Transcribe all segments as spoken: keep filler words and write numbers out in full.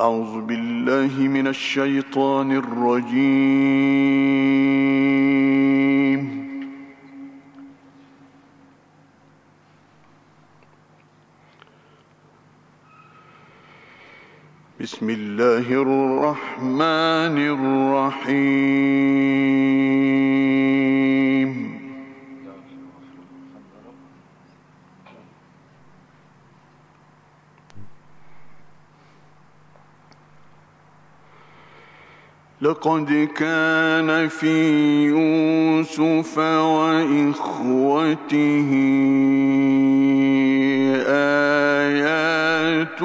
أعوذ بالله من الشيطان الرجيم. بسم الله الرحمن الرحيم. لقد كان في يوسف وإخوته آيات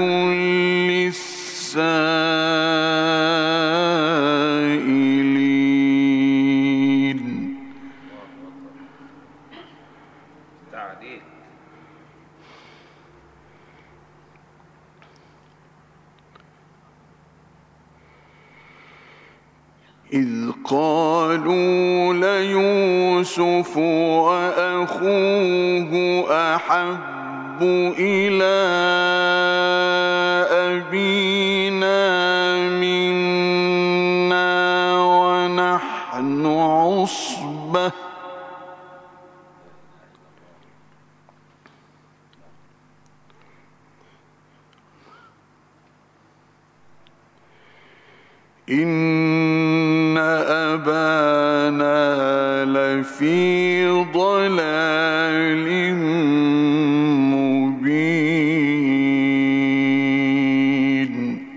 للسائلين. إذ قالوا ليوسف وأخوه أحب إلى أبينا منا ونحن عصبة إن أبانا لفي ضلال مبين.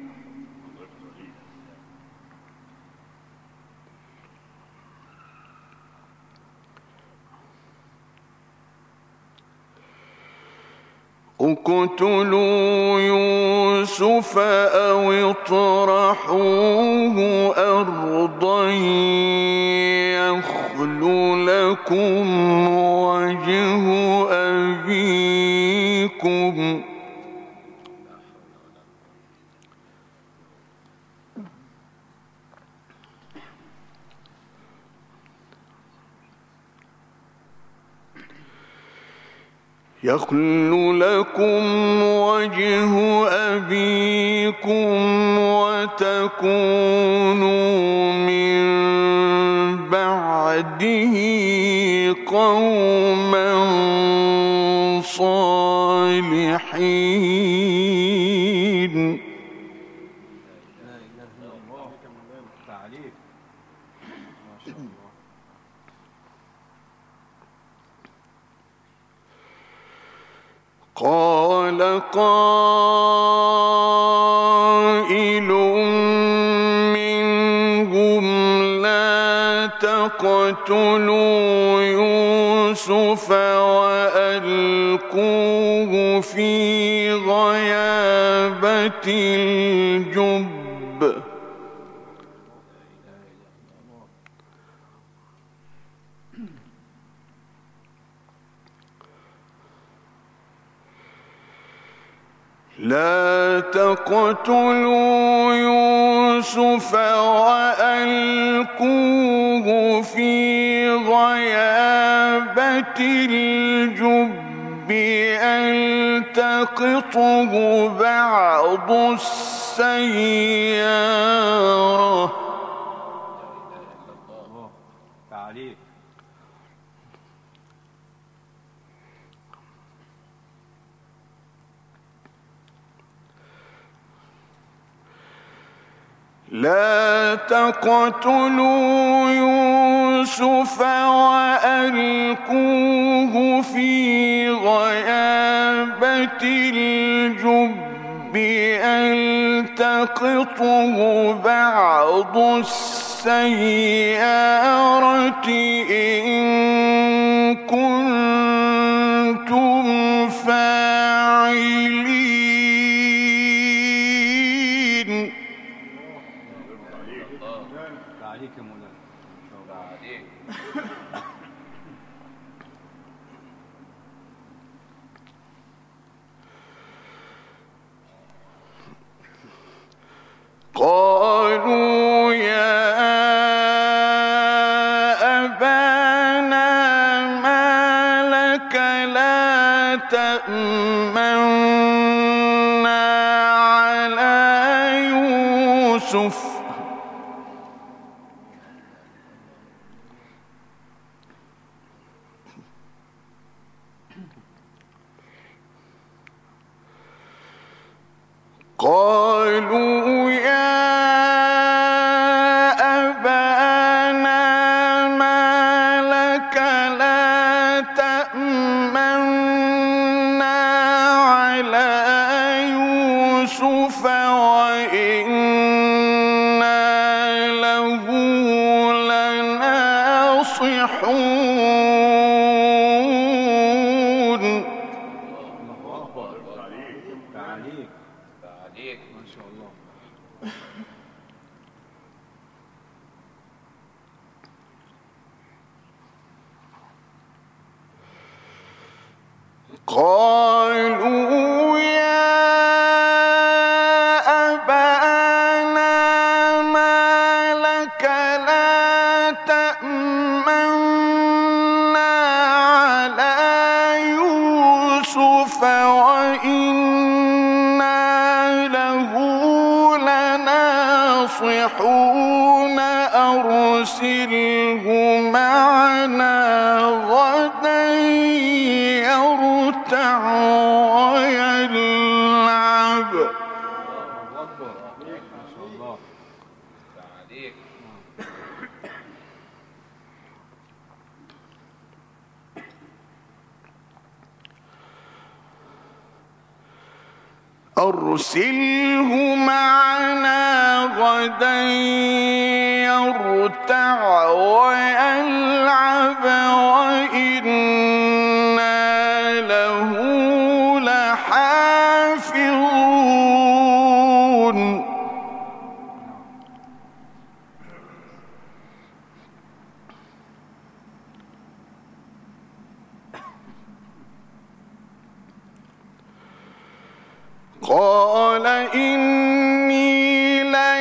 اقتلوا يوسف أو اطرحوه أرضا يخل لكم وجه أبيكم يخل لكم وجه أبيكم وتكونوا من بعده قوما صالحين. قال قائل منهم لا تقتلوا يوسف وألقوه في غيابة الجب لا تقتلوا يوسف وألقوه في غيابة الجب يلتقطه بعض السيارة. لا تقتلوا يوسف وألقوه في غيابة الجب يلتقطه بعض السيارة إن كنتم فاعلين. قالوا يا أبانا ما لك لا تأمنا على يوسف قالوا يا أبانا ما لك لا تأمنا على يوسف وإنا له لناصحون. ما شاء الله. قالوا يا أبانا ما لك لا تأمنا على يوسف وإنا له لناصحون أرسله معنا غدا يرتع ويلعب. ما شاء الله. أرسله معنا غدا يرتع ويلعب وإنا له لحافظون. قال إني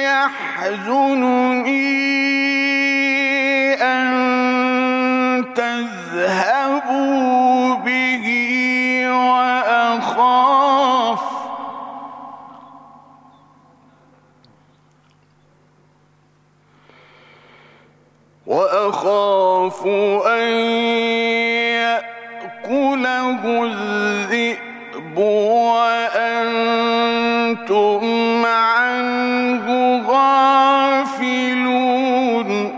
ليحزنني أن تذهبوا به وأخاف وأخاف أن يأكله الذئب وأنتم عنه غافلون.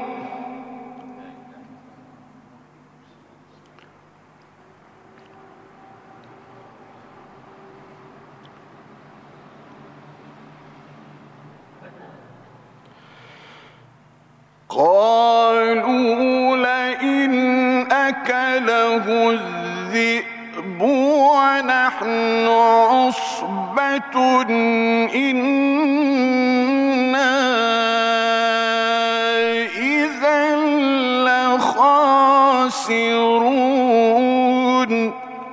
قالوا لئن أكله الذئب ونحن عصبة إنا إذا لخاسرون.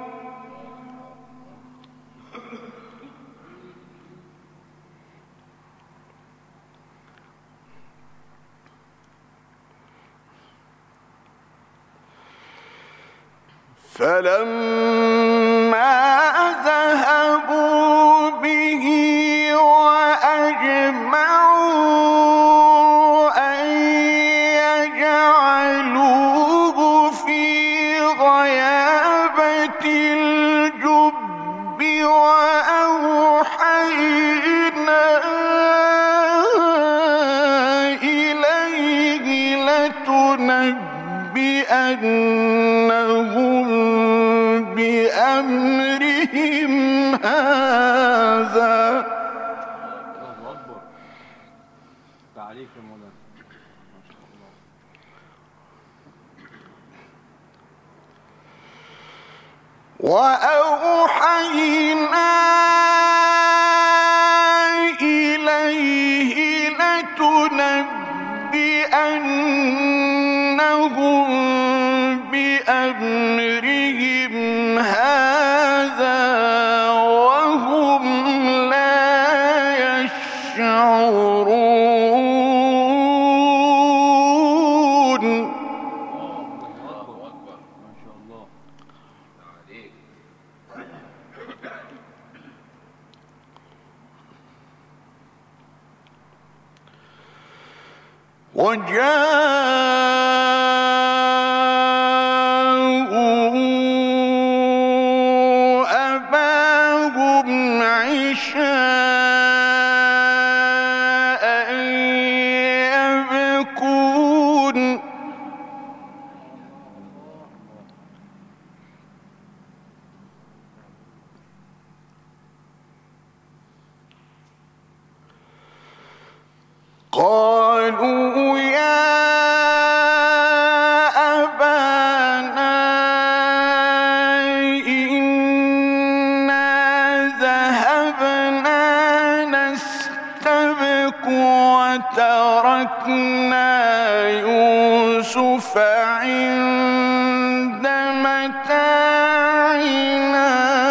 فلما ذهبوا به وأجمعوا أن يجعلوه في غيابة الجب وأوحينا إليه لتنبئنهم بأمرهم هذا. الله أكبر. تعليق يا مولانا. ما شاء الله. وأوحينا إليه لتنبئنهم بأمرهم هذا وهم لا يشعرون. ما شاء الله. وجاءوا أباهم عشاء يبكون قالوا يا أبانا إنا ذهبنا نستبق وتركنا يوسف عند متاعنا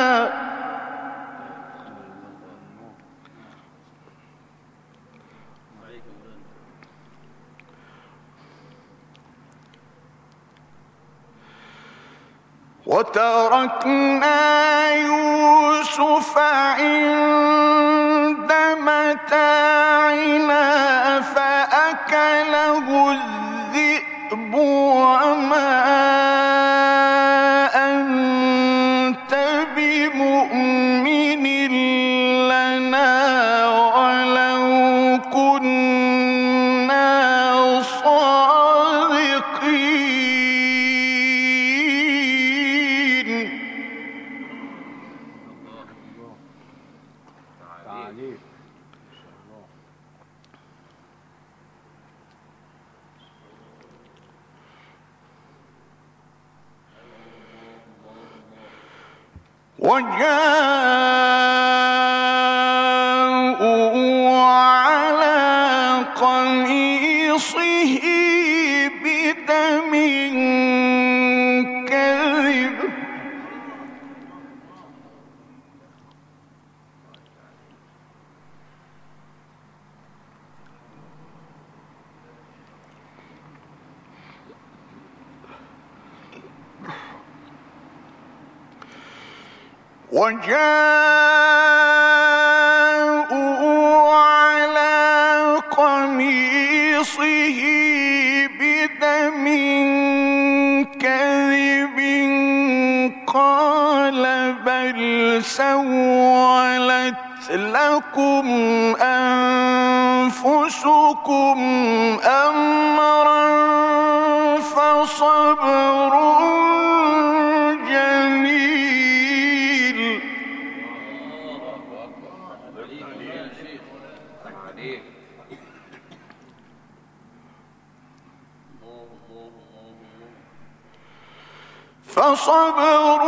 وتركنا يوسف عند متاعنا فأكله الذئب وما أنت بمؤمن لنا ولو كنا صادقين. تعاليك. وجاءوا على قميصه بدم كذب وجاءوا على قميصه بدم كذب قال بل سولت لكم أنفسكم أمرا فصبر جميل. فصبر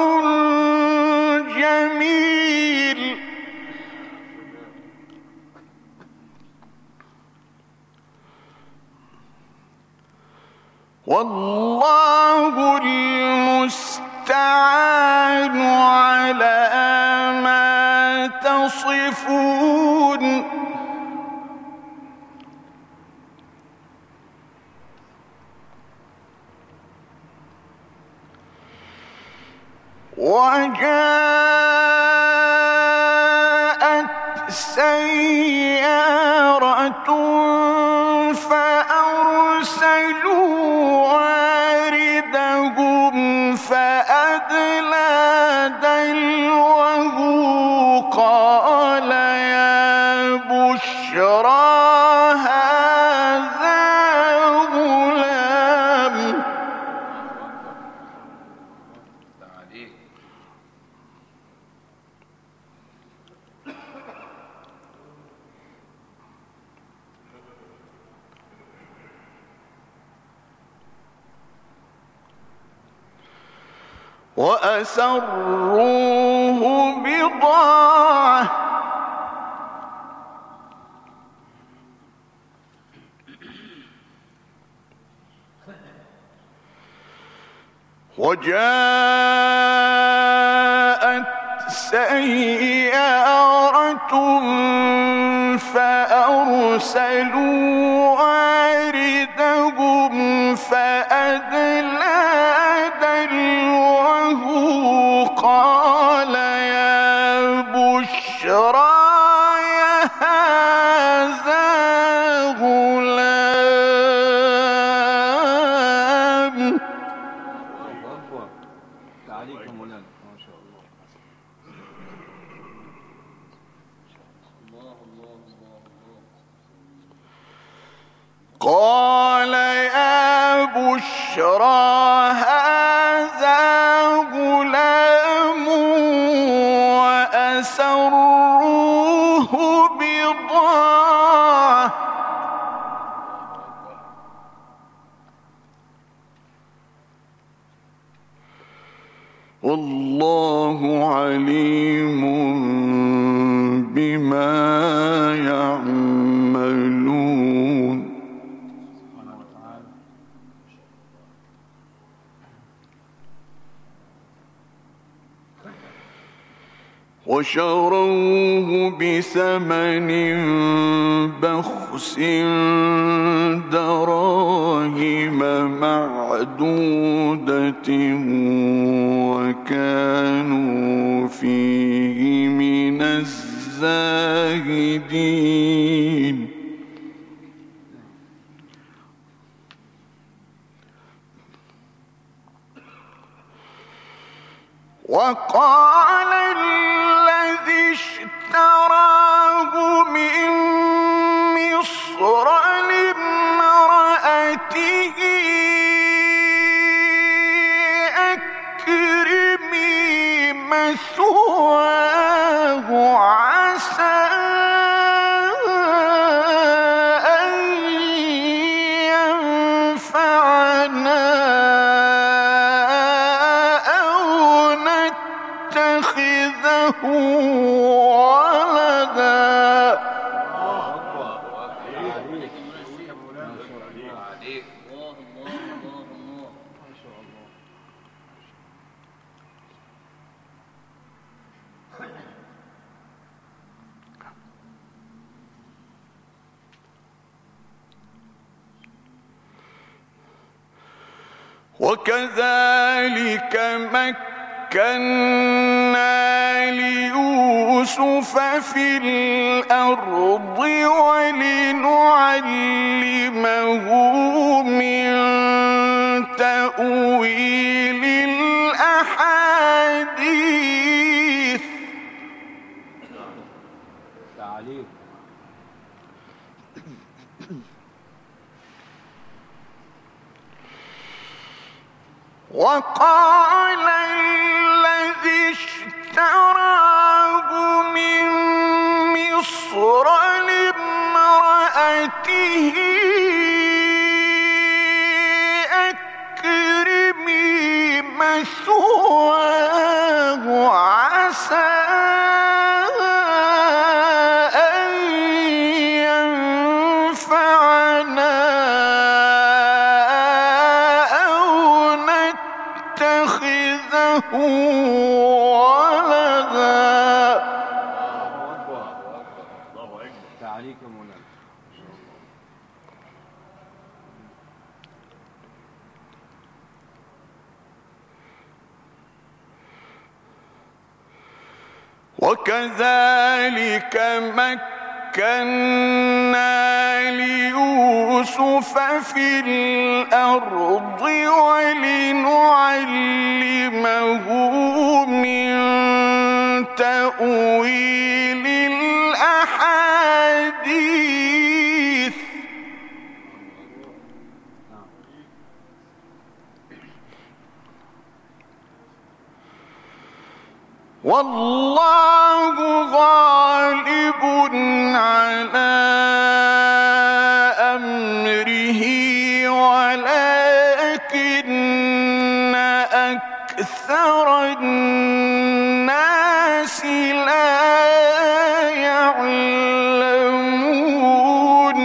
جميل والله المستعان على ما تصفون. وجاءت سيارة فأرسلوا واردهم فأدلى دلوه قال يا بشرى هذا غلام. وأسروه بضاعة وجاءت سيارة فأرسلوا واردهم فأدلى دلوه قال يا بشرى هذا غلام. قال يا بشرى هذا غلام وأسروه بضاعة والله عليم بما يعملون. وشروه بثمن بخس دراهم معدودة وكانوا فيه من الزاهدين. وقال الذي اشتراه من مصر لامرأته أكرمي مثواه عسى أن ينفعنا ولدا. وكذلك مكنا ليوسف في الأرض ولنعلمه من تأويل الأحاديث. وقال الذي اشتراه من مصر لامرأته أكرمي مثواه عسى أن ينفعنا ولدا. تعاليك يا مولانا. وكذلك مكنا ليوسف في الأرض ولنعلمه من تأويل الأحاديث. والله غالب على أمره ولكن أكثر الناس لا يعلمون.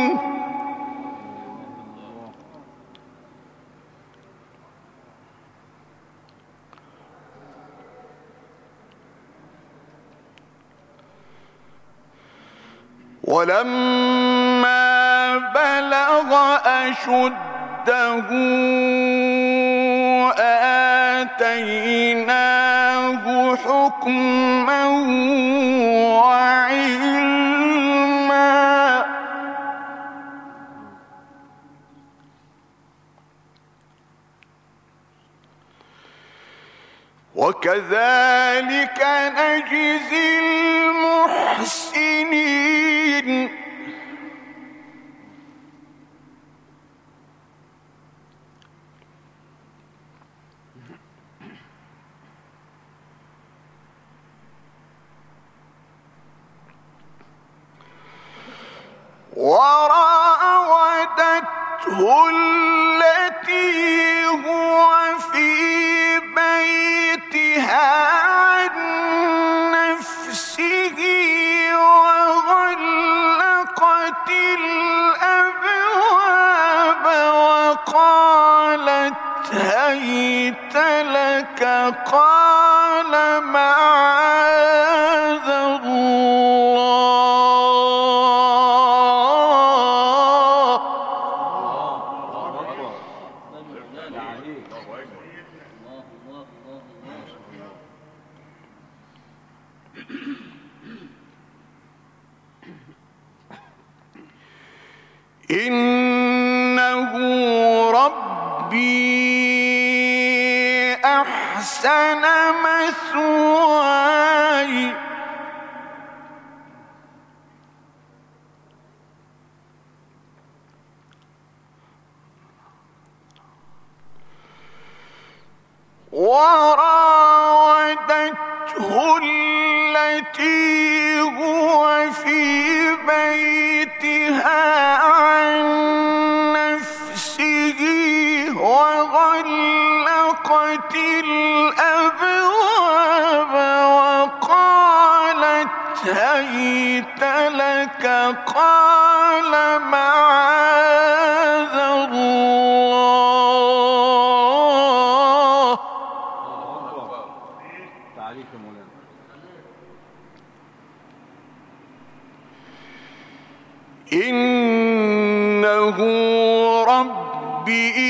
ولما بلغ أشده آتيناه حكما وعلما. وكذلك نجزي المحسنين. وراودته التي هو في بيتها عن نفسه وغلقت الأبواب وقالت هيت لك قال معاذ الله إنه ربي أحسن مثواي وراودته التي هو في بيتها عن نفسه وغلقت الأبواب وقالت هيت لك قال معاذ الله تعليق يا مولانا. إنه ربي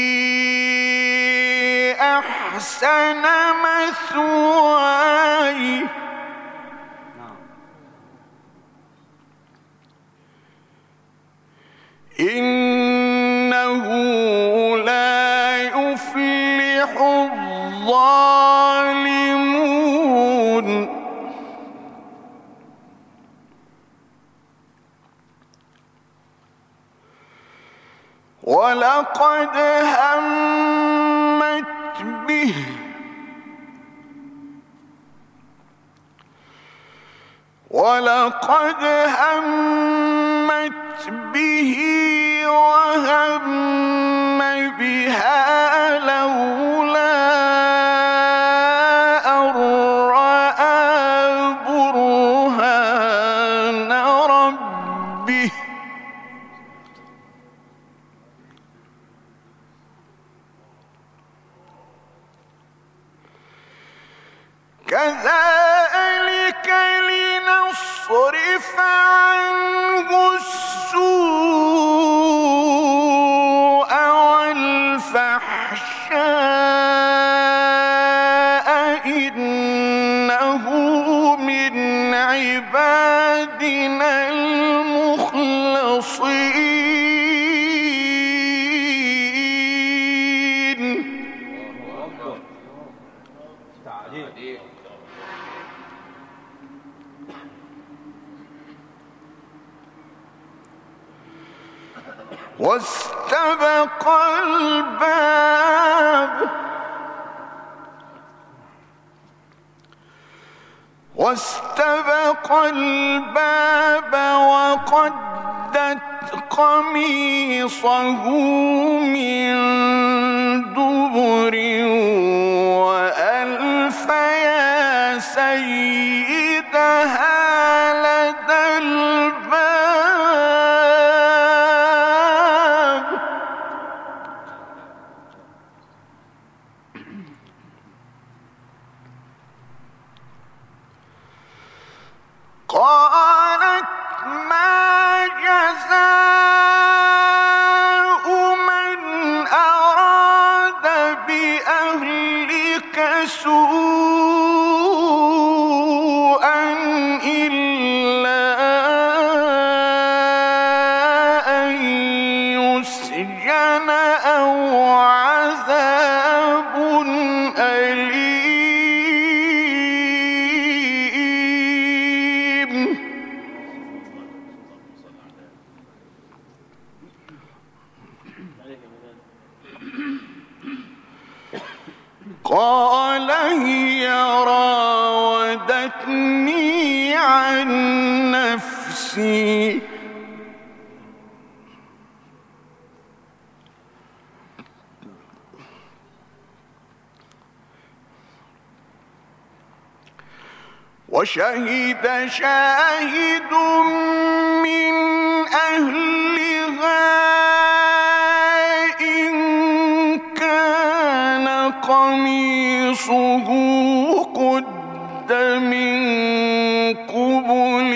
أحسن مثواي إنه لا يفلح الظالمون ولقد همت به ولقد همت به وهم بها لولا أن رأى برهان ربه كذلك لنصرف عنه السوء والفحشاء إنه من عبادنا المخلصين واستبق الباب واستبق الباب وقدت قميصه من دبر وألف يا سيدها لدى الباب قالت ما جزاء من أراد بأهلك سوءا إلا أن يسجن أو عذاب أليم قال هي راودتني عن نفسي وشهد شاهد من أهلها إن كان قميصه قد من قبل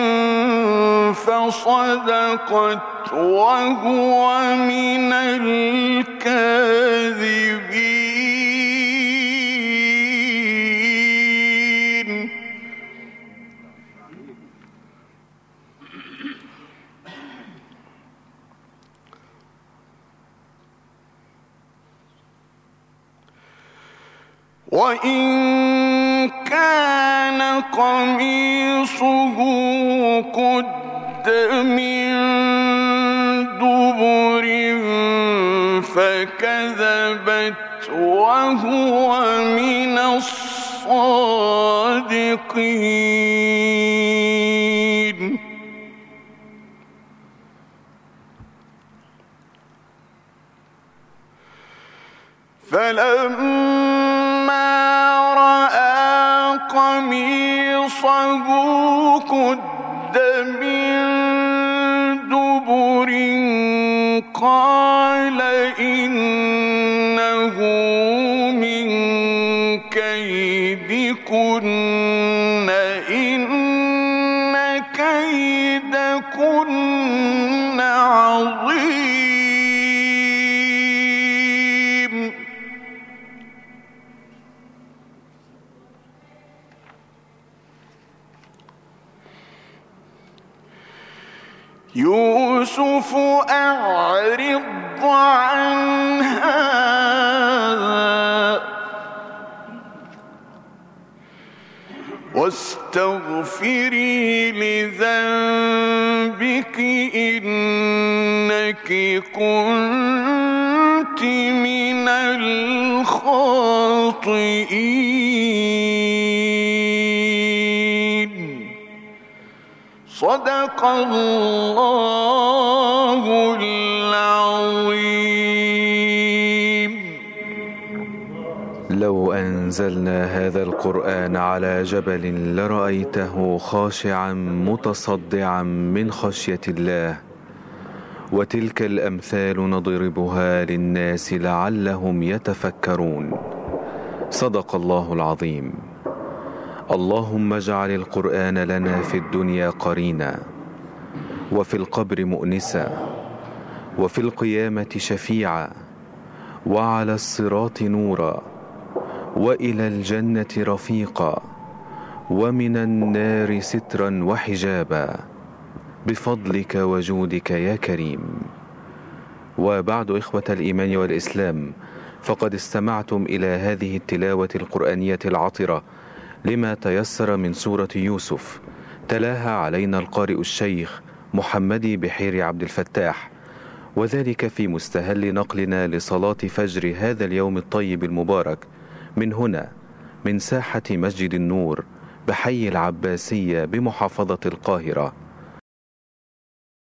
فصدقت وهو من الكاذبين. وإن كان قميصه قد من دبر فكذبت وهو من الصادقين. فلما رأى قميصه قد من دبر قال إنه من كيدكن إن كيدكن عظيم. يوسف أعرض عن هذا واستغفري لذنبك إنك كنت من الخاطئين. صدق الله العظيم. لو أنزلنا هذا القرآن على جبل لرأيته خاشعا متصدعا من خشية الله، وتلك الأمثال نضربها للناس لعلهم يتفكرون. صدق الله العظيم. اللهم اجعل القرآن لنا في الدنيا قرينا، وفي القبر مؤنسا، وفي القيامة شفيعا، وعلى الصراط نورا، وإلى الجنة رفيقا، ومن النار سترا وحجابا، بفضلك وجودك يا كريم. وبعد، إخوة الإيمان والإسلام، فقد استمعتم إلى هذه التلاوة القرآنية العطرة لما تيسر من سورة يوسف، تلاها علينا القارئ الشيخ محمدي بحيري عبد الفتاح، وذلك في مستهل نقلنا لصلاة فجر هذا اليوم الطيب المبارك من هنا، من ساحة مسجد النور بحي العباسية بمحافظة القاهرة.